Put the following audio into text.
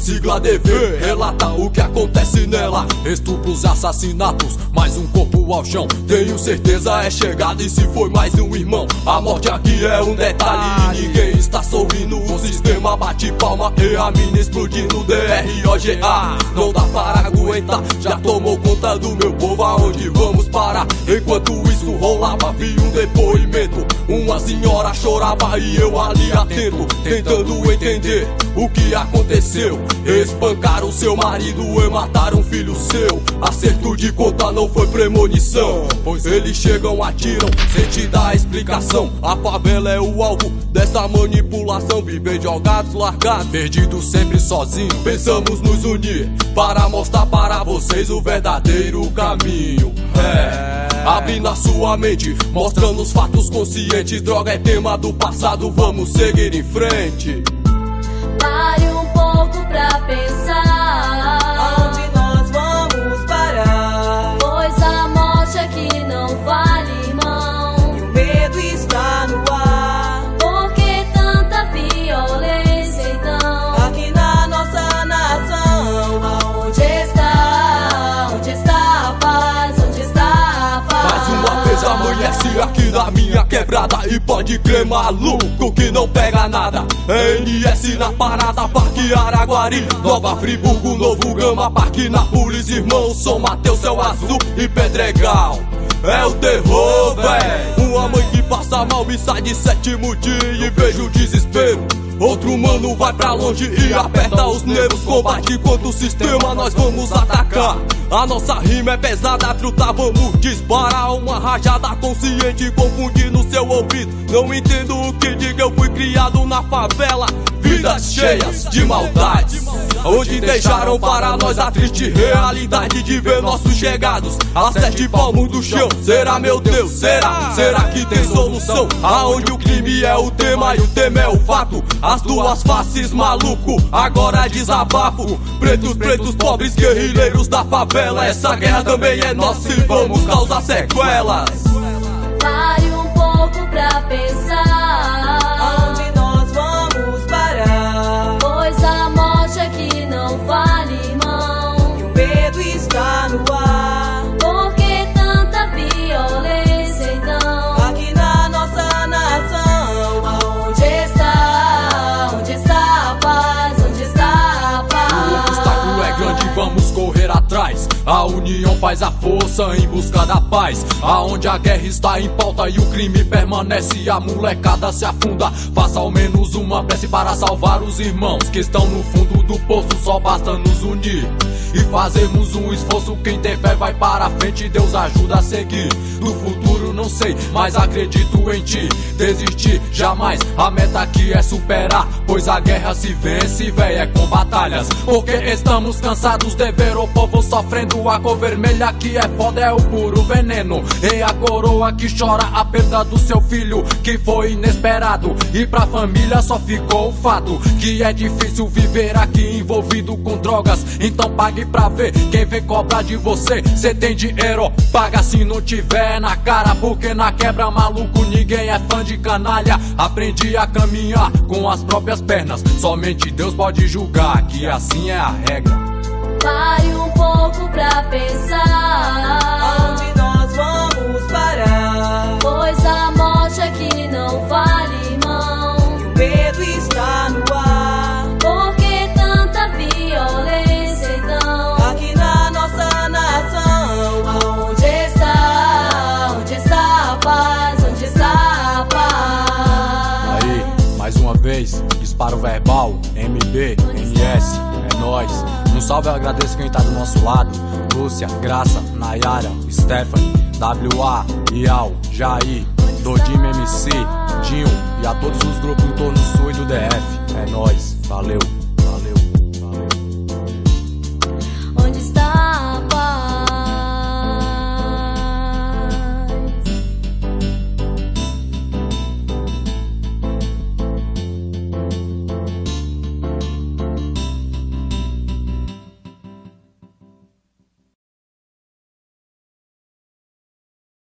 sigla DV relata o que acontece nela. Estupros, assassinatos, mais um corpo ao chão. Tenho certeza é chegada e se foi mais um irmão. A morte aqui é um detalhe e ninguém está sorrindo. O sistema bate palma e a mina explodindo. DROGA, não dá para aguentar. Já tomou conta do meu povo, aonde vamos parar? Enquanto isso rolava, vi um depoimento. Uma senhora chorava e eu ali atento, tentando entender o que aconteceu. Espancaram seu marido e mataram um filho seu. Acerto de conta não foi premonição, pois eles chegam, atiram sem te dar explicação. A favela é o alvo dessa manipulação. Vivem jogados, largados, perdidos sempre sozinhos. Pensamos nos unir para mostrar para vocês o verdadeiro caminho. Abre na sua mente, mostrando os fatos conscientes. Droga é tema do passado, vamos seguir em frente. Pare um pouco pra pensar, aonde nós vamos parar? pois a morte aqui não vale, irmão. E o medo está no ar. Por que tanta violência, então? Aqui na nossa nação, Onde está a paz? Onde está a paz? Mais uma vez amanhece aqui na minha quebrada. E pode crer, maluco, que não pega nada. NS na parada, Parque Araguari, Nova Friburgo, Novo Gama, Parque Nápoles, irmão, São Mateus, Céu Azul e Pedregal. É o terror, véi. Uma mãe que passa mal me sai de sétimo dia e vejo o desespero. Outro mano vai pra longe e aperta os nervos. Combate contra o sistema, nós vamos atacar. A nossa rima é pesada, truta, vamos disparar. Uma rajada consciente confundir no seu ouvido. Não entendo o que diga, eu fui criado na favela. Vidas cheias de maldades, onde deixaram para nós a triste realidade de ver nossos chegados a 7 palmos do chão. Será, meu Deus, será? Será que tem solução? Aonde o crime é o tema e o tema é o fato. As duas faces, maluco, agora desabafo. Pretos, pobres, guerrilheiros da favela. Essa guerra também é nossa e vamos causar sequelas. Pare um pouco pra pensar, aonde nós vamos parar? pois a morte aqui não vale, irmão. E o medo está no ar. Por que tanta violência, então? Aqui na nossa nação, Onde está a paz? Onde está a O obstáculo é paz? grande, vamos correr atrás. A união faz a força em busca da paz. Aonde a guerra está em pauta e o crime permanece, a molecada se afunda. Faça ao menos uma prece para salvar os irmãos que estão no fundo do poço. Só basta nos unir e fazermos um esforço. Quem tem fé vai para a frente, Deus ajuda a seguir. Do futuro não sei, mas acredito em ti. Desistir jamais, a meta aqui é superar, pois a guerra se vence, véi, é com batalhas. Porque estamos cansados de ver o povo sofrendo. A cor vermelha que é foda é o puro veneno. E a coroa que chora a perda do seu filho, que foi inesperado. E pra família só ficou o fato que é difícil viver aqui envolvido com drogas. Então pague pra ver, quem vem cobrar de você. Cê tem dinheiro, paga se não tiver na cara. Porque na quebra, maluco, ninguém é fã de canalha. Aprendi a caminhar com as próprias pernas. Somente Deus pode julgar, que assim é a regra. Pare um pouco pra pensar, aonde nós vamos parar? pois a morte aqui não vale, irmão. E o medo está no ar. Por que tanta violência, então? Aqui na nossa nação, Onde está a paz? Onde está a paz? Aí, mais uma vez, disparo verbal, MB, NS, é nóis. Um salve, eu agradeço quem tá do nosso lado. Lúcia, Graça, Nayara, Stephanie, WA, Ial, Jair, Dodim MC, Dinho e a todos os grupos em torno do Sul e do DF. É nóis, valeu.